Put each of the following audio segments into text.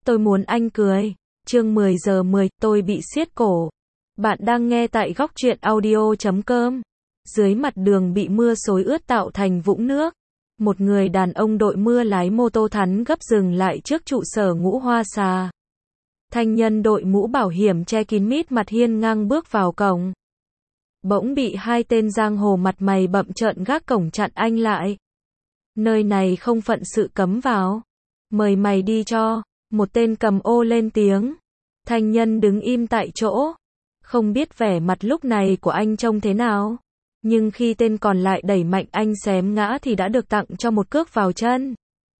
Tôi muốn anh cười. Chương 10 giờ 10, tôi bị siết cổ. Bạn đang nghe tại góc truyện audio.com. Dưới mặt đường bị mưa xối ướt tạo thành vũng nước. Một người đàn ông đội mưa lái mô tô thắn gấp dừng lại trước trụ sở Ngũ Hoa Xà. Thanh nhân đội mũ bảo hiểm che kín mít mặt hiên ngang bước vào cổng. Bỗng bị hai tên giang hồ mặt mày bậm trợn gác cổng chặn anh lại. Nơi này không phận sự cấm vào. Mời mày đi cho. Một tên cầm ô lên tiếng. Thanh nhân đứng im tại chỗ. Không biết vẻ mặt lúc này của anh trông thế nào. Nhưng khi tên còn lại đẩy mạnh anh xém ngã thì đã được tặng cho một cước vào chân.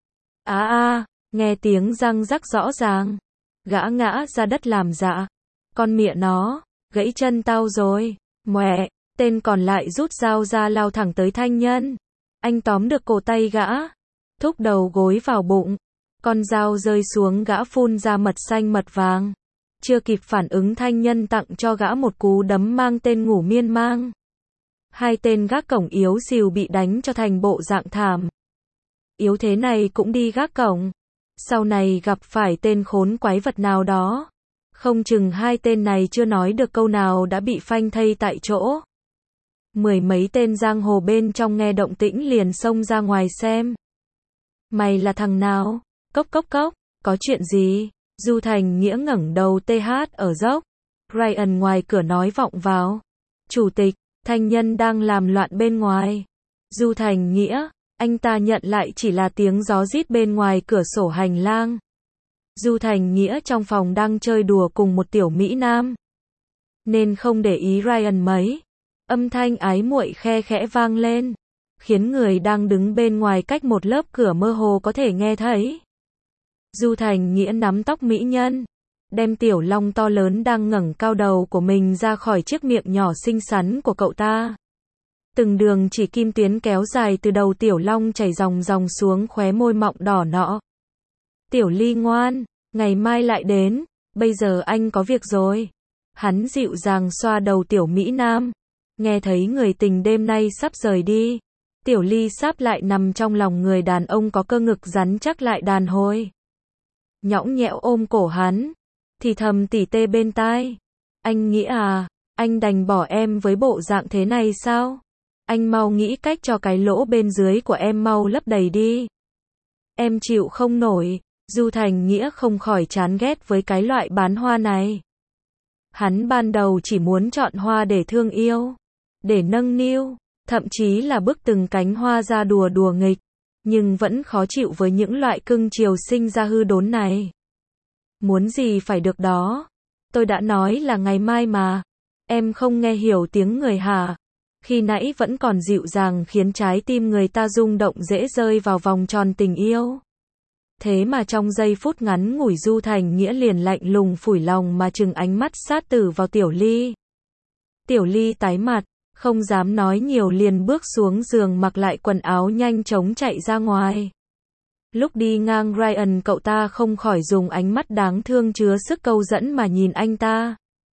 Nghe tiếng răng rắc rõ ràng. Gã ngã ra đất làm dạ. Con mẹ nó, gãy chân tao rồi. Mẹ, tên còn lại rút dao ra lao thẳng tới thanh nhân. Anh tóm được cổ tay gã. Thúc đầu gối vào bụng. Con dao rơi xuống gã phun ra mật xanh mật vàng. Chưa kịp phản ứng thanh nhân tặng cho gã một cú đấm mang tên ngủ miên man. Hai tên gác cổng yếu xìu bị đánh cho thành bộ dạng thảm. Yếu thế này cũng đi gác cổng. Sau này gặp phải tên khốn quái vật nào đó. Không chừng hai tên này chưa nói được câu nào đã bị phanh thây tại chỗ. Mười mấy tên giang hồ bên trong nghe động tĩnh liền xông ra ngoài xem. Mày là thằng nào? Cốc cốc cốc, có chuyện gì? Du Thành Nghĩa ngẩng đầu TH ở dốc. Ryan ngoài cửa nói vọng vào. Chủ tịch, thanh nhân đang làm loạn bên ngoài. Du Thành Nghĩa, anh ta nhận lại chỉ là tiếng gió rít bên ngoài cửa sổ hành lang. Du Thành Nghĩa trong phòng đang chơi đùa cùng một tiểu mỹ nam. Nên không để ý Ryan mấy. Âm thanh ái muội khe khẽ vang lên. Khiến người đang đứng bên ngoài cách một lớp cửa mơ hồ có thể nghe thấy. Du Thành Nghĩa nắm tóc mỹ nhân. Đem tiểu long to lớn đang ngẩng cao đầu của mình ra khỏi chiếc miệng nhỏ xinh xắn của cậu ta. Từng đường chỉ kim tuyến kéo dài từ đầu tiểu long chảy dòng dòng xuống khóe môi mọng đỏ nọ. Tiểu Ly ngoan, ngày mai lại đến, bây giờ anh có việc rồi. Hắn dịu dàng xoa đầu tiểu Mỹ Nam. Nghe thấy người tình đêm nay sắp rời đi. Tiểu Ly sắp lại nằm trong lòng người đàn ông có cơ ngực rắn chắc lại đàn hồi. Nhõng nhẽo ôm cổ hắn. Thì thầm tỉ tê bên tai. Anh nghĩ anh đành bỏ em với bộ dạng thế này sao? Anh mau nghĩ cách cho cái lỗ bên dưới của em mau lấp đầy đi. Em chịu không nổi. Du Thành Nghĩa không khỏi chán ghét với cái loại bán hoa này. Hắn ban đầu chỉ muốn chọn hoa để thương yêu, để nâng niu, thậm chí là bức từng cánh hoa ra đùa đùa nghịch, nhưng vẫn khó chịu với những loại cưng chiều sinh ra hư đốn này. Muốn gì phải được đó. Tôi đã nói là ngày mai mà. Em không nghe hiểu tiếng người hả? Khi nãy vẫn còn dịu dàng khiến trái tim người ta rung động dễ rơi vào vòng tròn tình yêu. Thế mà trong giây phút ngắn ngủi Du Thành Nghĩa liền lạnh lùng phủi lòng mà trừng ánh mắt sát tử vào Tiểu Ly. Tiểu Ly tái mặt, không dám nói nhiều liền bước xuống giường mặc lại quần áo nhanh chóng chạy ra ngoài. Lúc đi ngang Ryan cậu ta không khỏi dùng ánh mắt đáng thương chứa sức câu dẫn mà nhìn anh ta.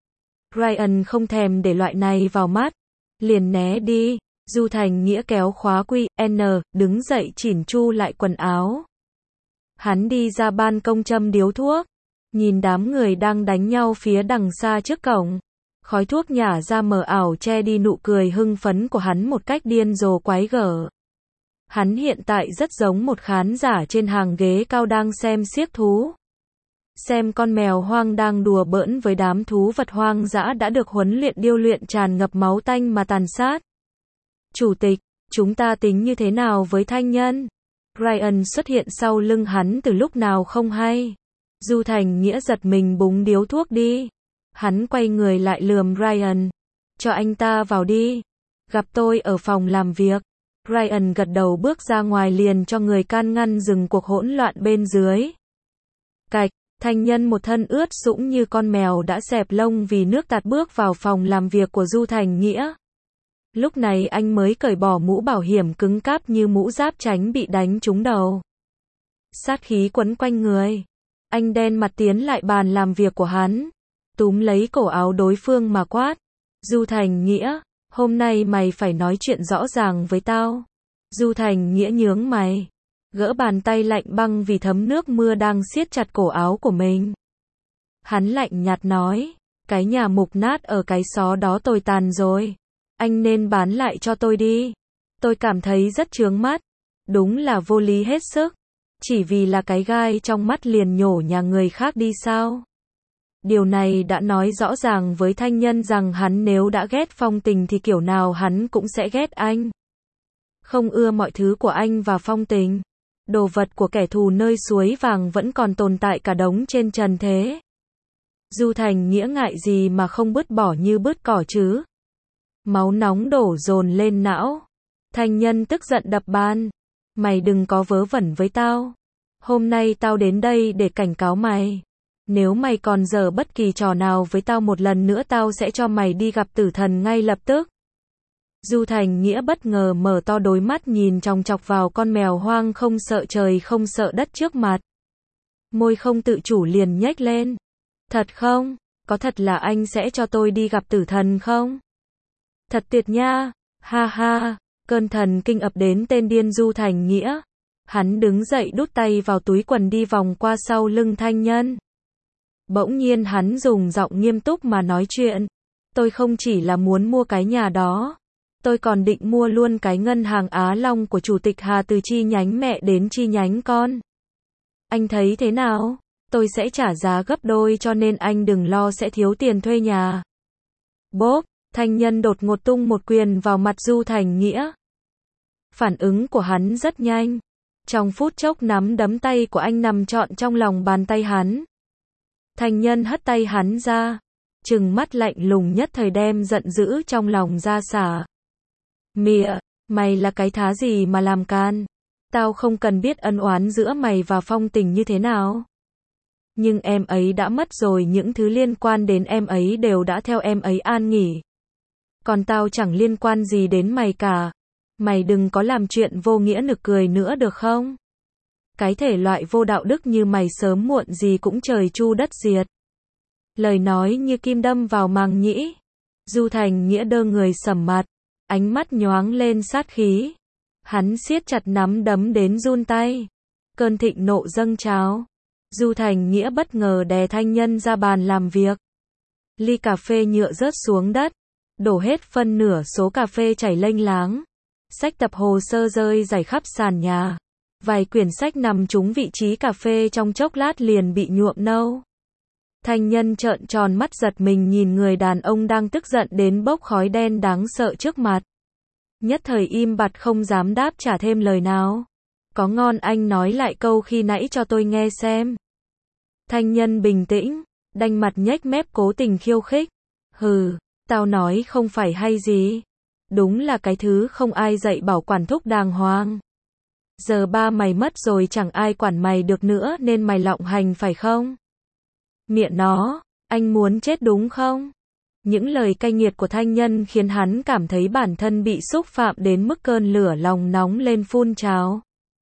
Ryan không thèm để loại này vào mắt, liền né đi. Du Thành Nghĩa kéo khóa QN, đứng dậy chỉn chu lại quần áo. Hắn đi ra ban công châm điếu thuốc, nhìn đám người đang đánh nhau phía đằng xa trước cổng. Khói thuốc nhả ra mờ ảo che đi nụ cười hưng phấn của hắn một cách điên rồ quái gở. Hắn hiện tại rất giống một khán giả trên hàng ghế cao đang xem xiếc thú. Xem con mèo hoang đang đùa bỡn với đám thú vật hoang dã đã được huấn luyện điêu luyện tràn ngập máu tanh mà tàn sát. Chủ tịch, chúng ta tính như thế nào với thanh nhân? Ryan xuất hiện sau lưng hắn từ lúc nào không hay. Du Thành Nghĩa giật mình búng điếu thuốc đi. Hắn quay người lại lườm Ryan. Cho anh ta vào đi. Gặp tôi ở phòng làm việc. Ryan gật đầu bước ra ngoài liền cho người can ngăn dừng cuộc hỗn loạn bên dưới. Cạch, thanh nhân một thân ướt sũng như con mèo đã xẹp lông vì nước tạt bước vào phòng làm việc của Du Thành Nghĩa. Lúc này anh mới cởi bỏ mũ bảo hiểm cứng cáp như mũ giáp tránh bị đánh trúng đầu. Sát khí quấn quanh người. Anh đen mặt tiến lại bàn làm việc của hắn. Túm lấy cổ áo đối phương mà quát. Du Thành Nghĩa, hôm nay mày phải nói chuyện rõ ràng với tao. Du Thành Nghĩa nhướng mày. gỡ bàn tay lạnh băng vì thấm nước mưa đang siết chặt cổ áo của mình. Hắn lạnh nhạt nói, cái nhà mục nát ở cái xó đó tồi tàn rồi. Anh nên bán lại cho tôi đi. Tôi cảm thấy rất chướng mắt. Đúng là vô lý hết sức. Chỉ vì là cái gai trong mắt liền nhổ nhà người khác đi sao? Điều này đã nói rõ ràng với Thanh Nhân rằng hắn nếu đã ghét Phong Tình thì kiểu nào hắn cũng sẽ ghét anh. Không ưa mọi thứ của anh và Phong Tình. Đồ vật của kẻ thù nơi suối vàng vẫn còn tồn tại cả đống trên trần thế. Du Thành Nghĩa ngại gì mà không bứt bỏ như bứt cỏ chứ? Máu nóng đổ dồn lên não. Thanh Nhân tức giận đập bàn. Mày đừng có vớ vẩn với tao. Hôm nay tao đến đây để cảnh cáo mày. Nếu mày còn giở bất kỳ trò nào với tao một lần nữa tao sẽ cho mày đi gặp tử thần ngay lập tức. Du Thành Nghĩa bất ngờ mở to đôi mắt nhìn chòng chọc vào con mèo hoang không sợ trời không sợ đất trước mặt. Môi không tự chủ liền nhếch lên. Thật không? Có thật là anh sẽ cho tôi đi gặp tử thần không? Thật tuyệt nha. Ha ha. Cơn thần kinh ập đến tên điên Du Thành Nghĩa. Hắn đứng dậy đút tay vào túi quần đi vòng qua sau lưng Thanh Nhân. Bỗng nhiên hắn dùng giọng nghiêm túc mà nói chuyện. Tôi không chỉ là muốn mua cái nhà đó. Tôi còn định mua luôn cái ngân hàng Á Long của Chủ tịch Hà từ chi nhánh mẹ đến chi nhánh con. Anh thấy thế nào? Tôi sẽ trả giá gấp đôi cho nên anh đừng lo sẽ thiếu tiền thuê nhà. Bốp, Thanh Nhân đột ngột tung một quyền vào mặt Du Thành Nghĩa. Phản ứng của hắn rất nhanh. Trong phút chốc nắm đấm tay của anh nằm trọn trong lòng bàn tay hắn. Thanh Nhân hất tay hắn ra. Trừng mắt lạnh lùng nhất thời đem giận dữ trong lòng ra xả. Mịa, mày là cái thá gì mà làm can? Tao không cần biết ân oán giữa mày và Phong Tình như thế nào. Nhưng em ấy đã mất rồi, những thứ liên quan đến em ấy đều đã theo em ấy an nghỉ. Còn tao chẳng liên quan gì đến mày cả. Mày đừng có làm chuyện vô nghĩa nực cười nữa được không? Cái thể loại vô đạo đức như mày sớm muộn gì cũng trời chu đất diệt. Lời nói như kim đâm vào màng nhĩ. Du Thành Nghĩa đơ người sầm mặt. Ánh mắt nhoáng lên sát khí. Hắn siết chặt nắm đấm đến run tay. Cơn thịnh nộ dâng trào. Du Thành Nghĩa bất ngờ đè Thanh Nhân ra bàn làm việc. Ly cà phê nhựa rớt xuống đất. Đổ hết phân nửa số cà phê chảy lênh láng. Sách tập hồ sơ rơi rải khắp sàn nhà. Vài quyển sách nằm trúng vị trí cà phê trong chốc lát liền bị nhuộm nâu. Thanh Nhân trợn tròn mắt giật mình nhìn người đàn ông đang tức giận đến bốc khói đen đáng sợ trước mặt. Nhất thời im bặt không dám đáp trả thêm lời nào. Có ngon anh nói lại câu khi nãy cho tôi nghe xem. Thanh Nhân bình tĩnh, đanh mặt nhếch mép cố tình khiêu khích. Hừ, tao nói không phải hay gì. Đúng là cái thứ không ai dạy bảo quản thúc đàng hoàng. Giờ ba mày mất rồi chẳng ai quản mày được nữa nên mày lộng hành phải không? Miệng nó, anh muốn chết đúng không? Những lời cay nghiệt của Thanh Nhân khiến hắn cảm thấy bản thân bị xúc phạm đến mức cơn lửa lòng nóng lên phun trào.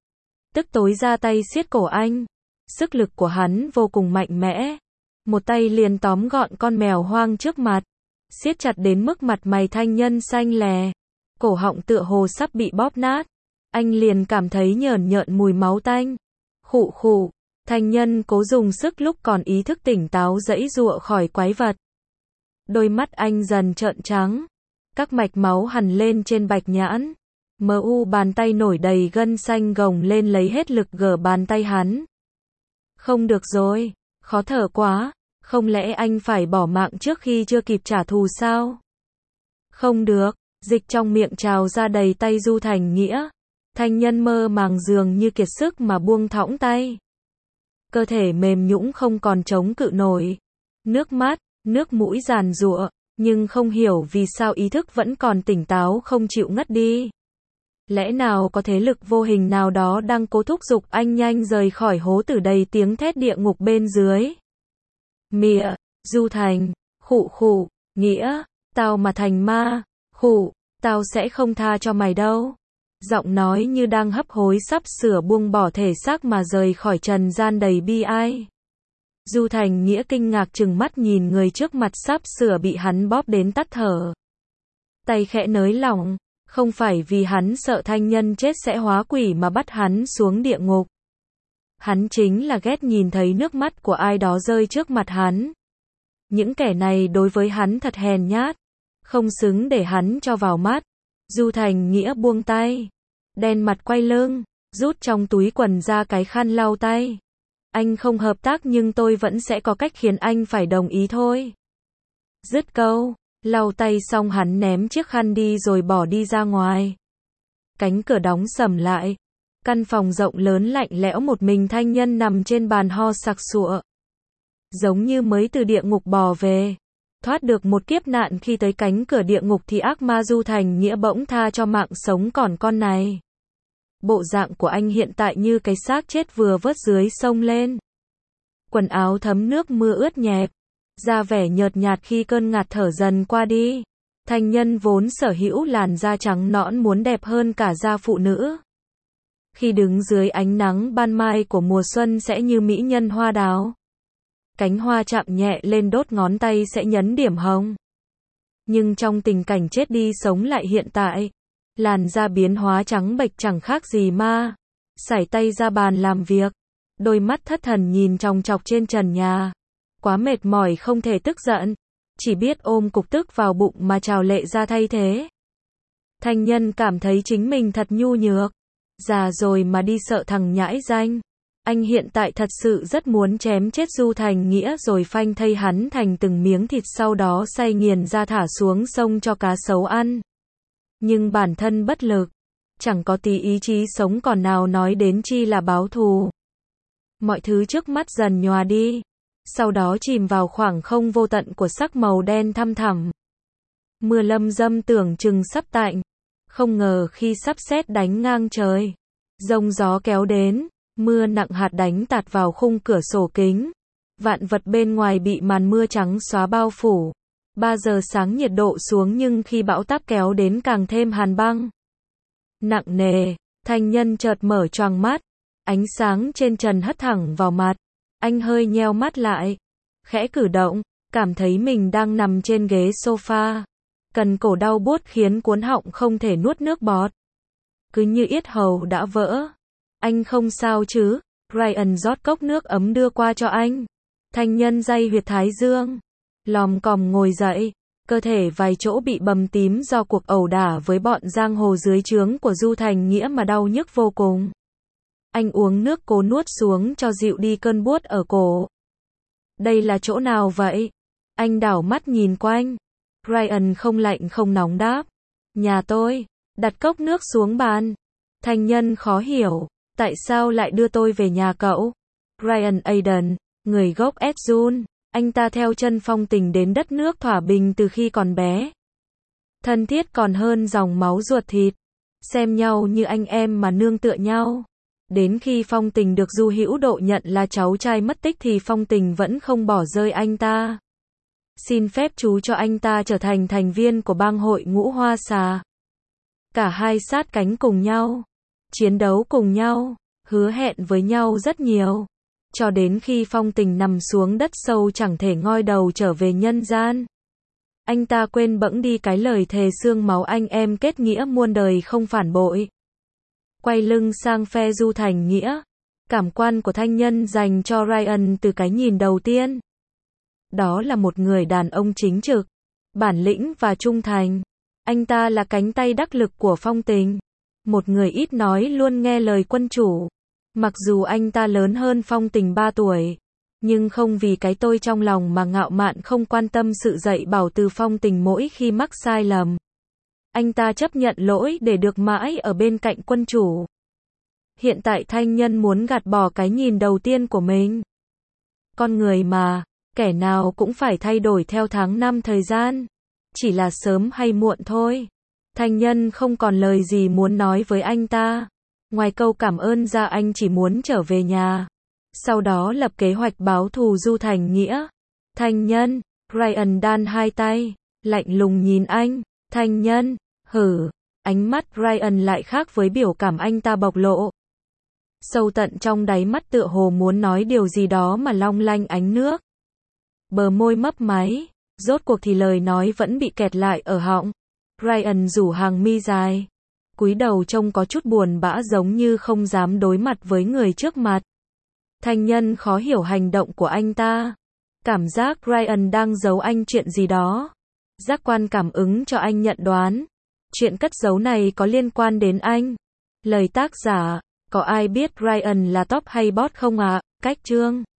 Tức tối ra tay siết cổ anh. Sức lực của hắn vô cùng mạnh mẽ. Một tay liền tóm gọn con mèo hoang trước mặt. Siết chặt đến mức mặt mày Thanh Nhân xanh lè. Cổ họng tựa hồ sắp bị bóp nát. Anh liền cảm thấy nhởn nhợn mùi máu tanh. Khụ khụ. Thanh Nhân cố dùng sức lúc còn ý thức tỉnh táo giãy giụa khỏi quái vật. Đôi mắt anh dần trợn trắng. Các mạch máu hằn lên trên bạch nhãn. Bàn tay nổi đầy gân xanh gồng lên lấy hết lực gỡ bàn tay hắn. Không được rồi, khó thở quá. Không lẽ anh phải bỏ mạng trước khi chưa kịp trả thù sao? Không được, dịch trong miệng trào ra đầy tay Du Thành Nghĩa. Thanh Nhân mơ màng dường như kiệt sức mà buông thõng tay. Cơ thể mềm nhũn không còn chống cự nổi. Nước mắt, nước mũi giàn giụa, nhưng không hiểu vì sao ý thức vẫn còn tỉnh táo không chịu ngất đi. Lẽ nào có thế lực vô hình nào đó đang cố thúc giục anh nhanh rời khỏi hố tử đầy tiếng thét địa ngục bên dưới? Mịa, Du Thành, khụ khụ, Nghĩa, tao mà thành ma, khụ, tao sẽ không tha cho mày đâu. Giọng nói như đang hấp hối sắp sửa buông bỏ thể xác mà rời khỏi trần gian đầy bi ai. Du Thành Nghĩa kinh ngạc trừng mắt nhìn người trước mặt sắp sửa bị hắn bóp đến tắt thở. Tay khẽ nới lỏng, Không phải vì hắn sợ Thanh Nhân chết sẽ hóa quỷ mà bắt hắn xuống địa ngục. Hắn chính là ghét nhìn thấy nước mắt của ai đó rơi trước mặt hắn. Những kẻ này đối với hắn thật hèn nhát, không xứng để hắn cho vào mắt. Du Thành Nghĩa buông tay, đen mặt quay lưng, rút trong túi quần ra cái khăn lau tay. Anh không hợp tác nhưng tôi vẫn sẽ có cách khiến anh phải đồng ý thôi. Dứt câu, lau tay xong hắn ném chiếc khăn đi rồi bỏ đi ra ngoài. Cánh cửa đóng sầm lại. Căn phòng rộng lớn lạnh lẽo, một mình Thanh Nhân nằm trên bàn ho sặc sụa. Giống như mới từ địa ngục bò về. Thoát được một kiếp nạn, khi tới cánh cửa địa ngục thì ác ma Du Thành Nghĩa bỗng tha cho mạng sống còn con này. Bộ dạng của anh hiện tại như cái xác chết vừa vớt dưới sông lên. Quần áo thấm nước mưa ướt nhẹp, da vẻ nhợt nhạt khi cơn ngạt thở dần qua đi. Thanh Nhân vốn sở hữu làn da trắng nõn muốn đẹp hơn cả da phụ nữ. Khi đứng dưới ánh nắng ban mai của mùa xuân sẽ như mỹ nhân hoa đào. Cánh hoa chạm nhẹ lên đốt ngón tay sẽ nhấn điểm hồng. Nhưng trong tình cảnh chết đi sống lại hiện tại, làn da biến hóa trắng bệch chẳng khác gì ma. Sải tay ra bàn làm việc, đôi mắt thất thần nhìn chòng chọc trên trần nhà. Quá mệt mỏi không thể tức giận, chỉ biết ôm cục tức vào bụng mà trào lệ ra thay thế. Thanh Nhân cảm thấy chính mình thật nhu nhược. Già rồi mà đi sợ thằng nhãi danh. Anh hiện tại thật sự rất muốn chém chết Du Thành Nghĩa rồi phanh thây hắn thành từng miếng thịt, sau đó xay nghiền ra thả xuống sông cho cá sấu ăn. Nhưng bản thân bất lực, chẳng có tí ý chí sống còn nào nói đến chi là báo thù. Mọi thứ trước mắt dần nhòa đi, sau đó chìm vào khoảng không vô tận của sắc màu đen thăm thẳm. Mưa lâm dâm tưởng chừng sắp tạnh, không ngờ khi sắp sét đánh ngang trời, giông gió kéo đến, mưa nặng hạt đánh tạt vào khung cửa sổ kính. Vạn vật bên ngoài bị màn mưa trắng xóa bao phủ. 3 giờ sáng nhiệt độ xuống nhưng khi bão táp kéo đến càng thêm hàn băng. Nặng nề, Thanh Nhân chợt mở choàng mắt, ánh sáng trên trần hất thẳng vào mặt. Anh hơi nheo mắt lại, khẽ cử động, cảm thấy mình đang nằm trên ghế sofa. Cần cổ đau buốt khiến cuốn họng không thể nuốt nước bọt. Cứ như yết hầu đã vỡ. Anh không sao chứ? Ryan rót cốc nước ấm đưa qua cho anh. Thanh Nhân day huyệt thái dương, lòm còm ngồi dậy, cơ thể vài chỗ bị bầm tím do cuộc ẩu đả với bọn giang hồ dưới trướng của Du Thành Nghĩa mà đau nhức vô cùng. Anh uống nước cố nuốt xuống cho dịu đi cơn buốt ở cổ. Đây là chỗ nào vậy? Anh đảo mắt nhìn quanh. Ryan không lạnh không nóng đáp. Nhà tôi. Đặt cốc nước xuống bàn. Thanh Nhân khó hiểu. Tại sao lại đưa tôi về nhà cậu? Ryan Aden, người gốc Edzun. Anh ta theo chân Phong Tình đến đất nước Thỏa Bình từ khi còn bé. Thân thiết còn hơn dòng máu ruột thịt. Xem nhau như anh em mà nương tựa nhau. Đến khi Phong Tình được Du Hữu Độ nhận là cháu trai mất tích thì Phong Tình vẫn không bỏ rơi anh ta. Xin phép chú cho anh ta trở thành thành viên của bang hội Ngũ Hoa Xà. Cả hai sát cánh cùng nhau, chiến đấu cùng nhau, hứa hẹn với nhau rất nhiều. Cho đến khi Phong Tình nằm xuống đất sâu chẳng thể ngoi đầu trở về nhân gian. Anh ta quên bẵng đi cái lời thề xương máu anh em kết nghĩa muôn đời không phản bội. Quay lưng sang phe Du Thành Nghĩa. Cảm quan của Thanh Nhân dành cho Ryan từ cái nhìn đầu tiên. Đó là một người đàn ông chính trực, bản lĩnh và trung thành. Anh ta là cánh tay đắc lực của Phong Tình. Một người ít nói luôn nghe lời quân chủ. Mặc dù anh ta lớn hơn Phong Tình 3 tuổi. Nhưng không vì cái tôi trong lòng mà ngạo mạn không quan tâm sự dạy bảo từ Phong Tình mỗi khi mắc sai lầm. Anh ta chấp nhận lỗi để được mãi ở bên cạnh quân chủ. Hiện tại Thanh Nhân muốn gạt bỏ cái nhìn đầu tiên của mình. Con người mà, kẻ nào cũng phải thay đổi theo tháng năm thời gian. Chỉ là sớm hay muộn thôi. Thanh Nhân không còn lời gì muốn nói với anh ta. Ngoài câu cảm ơn ra anh chỉ muốn trở về nhà. Sau đó lập kế hoạch báo thù Du Thành Nghĩa. Thanh Nhân, Ryan đan hai tay, lạnh lùng nhìn anh. Thanh Nhân, hử. Ánh mắt Ryan lại khác với biểu cảm anh ta bộc lộ. Sâu tận trong đáy mắt tựa hồ muốn nói điều gì đó mà long lanh ánh nước. Bờ môi mấp máy, rốt cuộc thì lời nói vẫn bị kẹt lại ở họng. Ryan rủ hàng mi dài. Cúi đầu trông có chút buồn bã giống như không dám đối mặt với người trước mặt. Thanh Nhân khó hiểu hành động của anh ta. Cảm giác Ryan đang giấu anh chuyện gì đó. Giác quan cảm ứng cho anh nhận đoán. Chuyện cất giấu này có liên quan đến anh. Lời tác giả, có ai biết Ryan là top hay bot không ạ? Cách chương